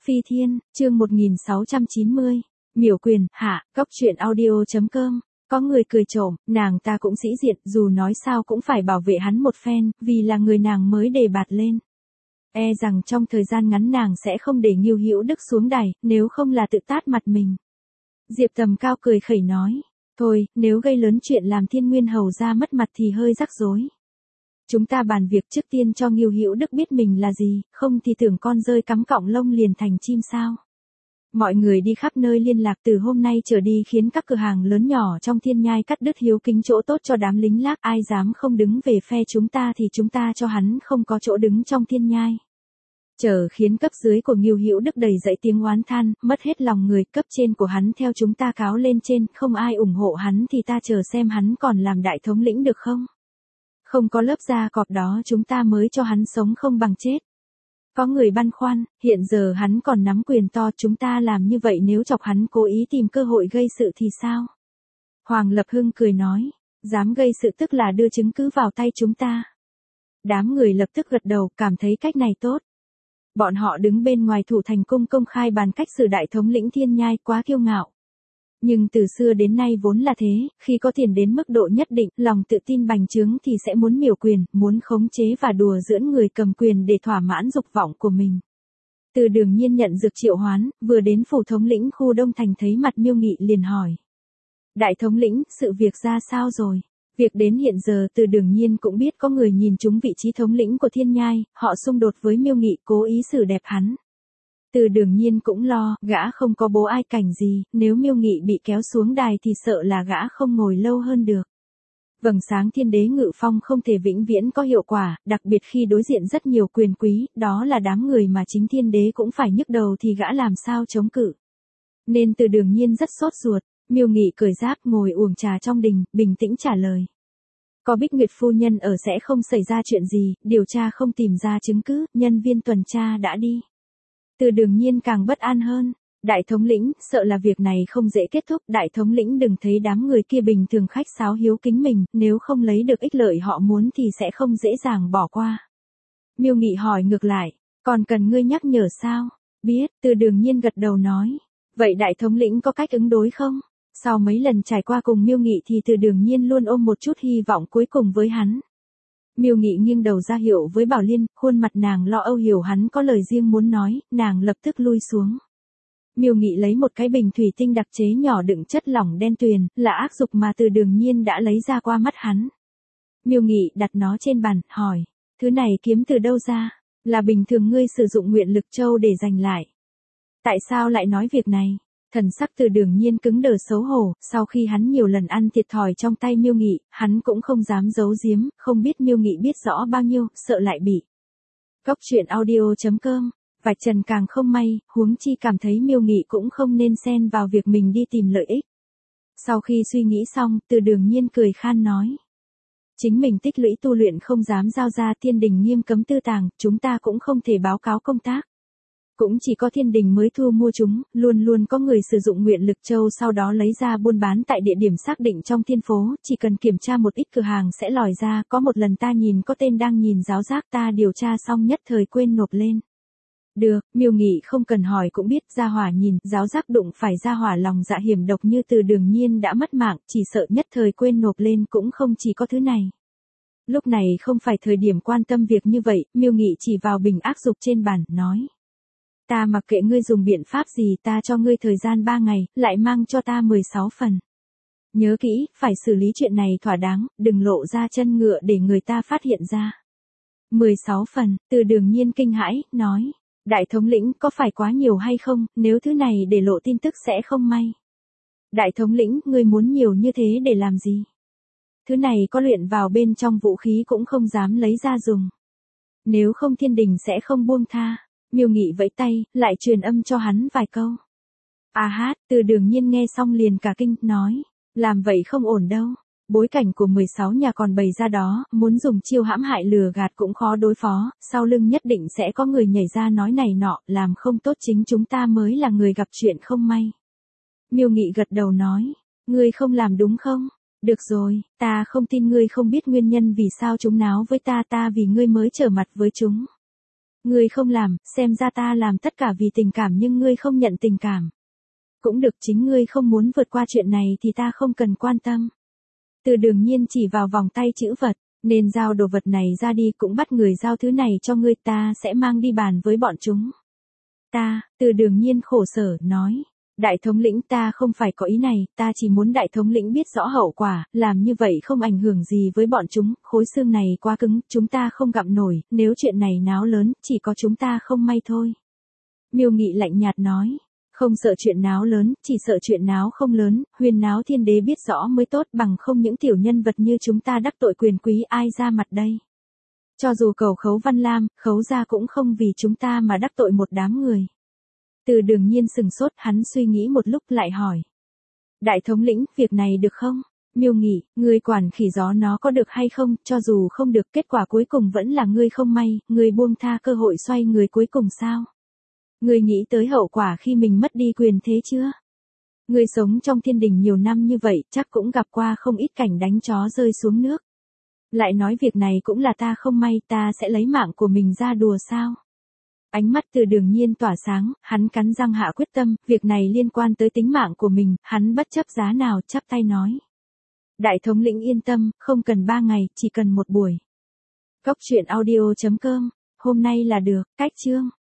Phi Thiên, chương 1690. Miểu Quyền, hạ, Cóc Truyện Audio.com. Có người cười trộm, nàng ta cũng sĩ diện, dù nói sao cũng phải bảo vệ hắn một phen, vì là người nàng mới đề bạt lên. E rằng trong thời gian ngắn nàng sẽ không để Ngưu Hữu Đức xuống đài, nếu không là tự tát mặt mình. Diệp Tầm Cao cười khẩy nói, thôi, nếu gây lớn chuyện làm Thiên Nguyên hầu ra mất mặt thì hơi rắc rối. Chúng ta bàn việc trước tiên cho Ngưu Hữu Đức biết mình là gì, không thì tưởng con rơi cắm cọng lông liền thành chim sao. Mọi người đi khắp nơi liên lạc từ hôm nay trở đi khiến các cửa hàng lớn nhỏ trong Thiên Nhai cắt đứt hiếu kính chỗ tốt cho đám lính lác, ai dám không đứng về phe chúng ta thì chúng ta cho hắn không có chỗ đứng trong Thiên Nhai. Chờ khiến cấp dưới của Ngưu Hữu Đức đầy dẫy tiếng oán than, mất hết lòng người, cấp trên của hắn theo chúng ta cáo lên trên, không ai ủng hộ hắn thì ta chờ xem hắn còn làm đại thống lĩnh được không. Không có lớp da cọp đó chúng ta mới cho hắn sống không bằng chết. Có người băn khoăn, hiện giờ hắn còn nắm quyền to, chúng ta làm như vậy nếu chọc hắn cố ý tìm cơ hội gây sự thì sao? Hoàng Lập Hưng cười nói, dám gây sự tức là đưa chứng cứ vào tay chúng ta. Đám người lập tức gật đầu, cảm thấy cách này tốt. Bọn họ đứng bên ngoài Thủ Thành Cung công khai bàn cách xử đại thống lĩnh Thiên Nhai, quá kiêu ngạo. Nhưng từ xưa đến nay vốn là thế, khi có tiền đến mức độ nhất định, lòng tự tin bành trướng thì sẽ muốn miểu quyền, muốn khống chế và đùa giỡn người cầm quyền để thỏa mãn dục vọng của mình. Từ Đường Nhiên nhận dược triệu hoán, vừa đến phủ thống lĩnh khu Đông Thành thấy mặt Miêu Nghị liền hỏi. Đại thống lĩnh, sự việc ra sao rồi? Việc đến hiện giờ Từ Đường Nhiên cũng biết có người nhìn trúng vị trí thống lĩnh của Thiên Nhai, họ xung đột với Miêu Nghị cố ý xử đẹp hắn. Từ Đường Nhiên cũng lo, gã không có bố ai cảnh gì, nếu Miêu Nghị bị kéo xuống đài thì sợ là gã không ngồi lâu hơn được. Vầng sáng thiên đế ngự phong không thể vĩnh viễn có hiệu quả, đặc biệt khi đối diện rất nhiều quyền quý, đó là đám người mà chính thiên đế cũng phải nhức đầu thì gã làm sao chống cự. Nên Từ Đường Nhiên rất sốt ruột, Miêu Nghị cởi giáp ngồi uống trà trong đình, bình tĩnh trả lời. Có Bích Nguyệt phu nhân ở sẽ không xảy ra chuyện gì, điều tra không tìm ra chứng cứ, nhân viên tuần tra đã đi. Từ Đường Nhiên càng bất an hơn. Đại thống lĩnh, sợ là việc này không dễ kết thúc, đại thống lĩnh đừng thấy đám người kia bình thường khách sáo hiếu kính mình, nếu không lấy được ích lợi họ muốn thì sẽ không dễ dàng bỏ qua. Miêu Nghị hỏi ngược lại, còn cần ngươi nhắc nhở sao? Biết, Từ Đường Nhiên gật đầu nói. Vậy đại thống lĩnh có cách ứng đối không? Sau mấy lần trải qua cùng Miêu Nghị thì Từ Đường Nhiên luôn ôm một chút hy vọng cuối cùng với hắn. Miêu Nghị nghiêng đầu ra hiệu với Bảo Liên, khuôn mặt nàng lo âu hiểu hắn có lời riêng muốn nói, nàng lập tức lui xuống. Miêu Nghị lấy một cái bình thủy tinh đặc chế nhỏ đựng chất lỏng đen tuyền, là ác dục mà Từ Đường Nhiên đã lấy ra qua mắt hắn. Miêu Nghị đặt nó trên bàn, hỏi, thứ này kiếm từ đâu ra? Là bình thường ngươi sử dụng nguyện lực châu để giành lại. Tại sao lại nói việc này? Thần sắc Từ Đường Nhiên cứng đờ xấu hổ, sau khi hắn nhiều lần ăn thiệt thòi trong tay Miêu Nghị, hắn cũng không dám giấu giếm, không biết Miêu Nghị biết rõ bao nhiêu, sợ lại bị. Cóc Truyện Audio.com. Vạch trần càng không may, huống chi cảm thấy Miêu Nghị cũng không nên xen vào việc mình đi tìm lợi ích. Sau khi suy nghĩ xong, Từ Đường Nhiên cười khan nói. Chính mình tích lũy tu luyện không dám giao ra, thiên đình nghiêm cấm tư tàng, chúng ta cũng không thể báo cáo công tác. Cũng chỉ có thiên đình mới thu mua chúng, luôn luôn có người sử dụng nguyện lực châu sau đó lấy ra buôn bán tại địa điểm xác định trong thiên phố, chỉ cần kiểm tra một ít cửa hàng sẽ lòi ra, có một lần ta nhìn có tên đang nhìn giáo giác ta điều tra xong nhất thời quên nộp lên. Được, Miêu Nghị không cần hỏi cũng biết gia hỏa nhìn, giáo giác đụng phải gia hỏa lòng dạ hiểm độc như Từ Đường Nhiên đã mất mạng, chỉ sợ nhất thời quên nộp lên cũng không chỉ có thứ này. Lúc này không phải thời điểm quan tâm việc như vậy, Miêu Nghị chỉ vào bình ác dục trên bàn, nói. Ta mặc kệ ngươi dùng biện pháp gì, ta cho ngươi thời gian 3 ngày, lại mang cho ta 16 phần. Nhớ kỹ, phải xử lý chuyện này thỏa đáng, đừng lộ ra chân ngựa để người ta phát hiện ra. 16 phần, Từ Đường Nhiên kinh hãi, nói. Đại thống lĩnh có phải quá nhiều hay không, nếu thứ này để lộ tin tức sẽ không may. Đại thống lĩnh, ngươi muốn nhiều như thế để làm gì? Thứ này có luyện vào bên trong vũ khí cũng không dám lấy ra dùng. Nếu không thiên đình sẽ không buông tha. Miêu Nghị vẫy tay, lại truyền âm cho hắn vài câu. À hát, Từ Đường Nhiên nghe xong liền cả kinh, nói. Làm vậy không ổn đâu. Bối cảnh của 16 nhà còn bày ra đó, muốn dùng chiêu hãm hại lừa gạt cũng khó đối phó, sau lưng nhất định sẽ có người nhảy ra nói này nọ, làm không tốt chính chúng ta mới là người gặp chuyện không may. Miêu Nghị gật đầu nói, ngươi không làm đúng không? Được rồi, ta không tin ngươi không biết nguyên nhân vì sao chúng náo với ta vì ngươi mới trở mặt với chúng. Ngươi không làm, xem ra ta làm tất cả vì tình cảm nhưng ngươi không nhận tình cảm. Cũng được, chính ngươi không muốn vượt qua chuyện này thì ta không cần quan tâm. Từ Đường Nhiên chỉ vào vòng tay chữ vật, nên giao đồ vật này ra đi, cũng bắt người giao thứ này cho ngươi, ta sẽ mang đi bàn với bọn chúng. Từ Đường Nhiên khổ sở, nói. Đại thống lĩnh, ta không phải có ý này, ta chỉ muốn đại thống lĩnh biết rõ hậu quả, làm như vậy không ảnh hưởng gì với bọn chúng, khối xương này quá cứng, chúng ta không gặm nổi, nếu chuyện này náo lớn, chỉ có chúng ta không may thôi. Miêu Nghị lạnh nhạt nói. Không sợ chuyện náo lớn, chỉ sợ chuyện náo không lớn, huyền náo thiên đế biết rõ mới tốt, bằng không những tiểu nhân vật như chúng ta đắc tội quyền quý ai ra mặt đây. Cho dù cầu Khấu Văn Lam, Khấu gia cũng không vì chúng ta mà đắc tội một đám người. Từ Đường Nhiên sừng sốt, hắn suy nghĩ một lúc lại hỏi. Đại thống lĩnh, việc này được không? Miêu Nghị, ngươi quản khỉ gió nó có được hay không, cho dù không được, kết quả cuối cùng vẫn là ngươi không may, ngươi buông tha cơ hội xoay người cuối cùng sao? Ngươi nghĩ tới hậu quả khi mình mất đi quyền thế chưa? Ngươi sống trong thiên đình nhiều năm như vậy, chắc cũng gặp qua không ít cảnh đánh chó rơi xuống nước. Lại nói việc này cũng là ta không may, ta sẽ lấy mạng của mình ra đùa sao? Ánh mắt Từ Đường Nhiên tỏa sáng, hắn cắn răng hạ quyết tâm, việc này liên quan tới tính mạng của mình, hắn bất chấp giá nào chắp tay nói. Đại thống lĩnh yên tâm, không cần 3 ngày, chỉ cần một buổi. Cốc truyện audio.com, hôm nay là được, cách chương.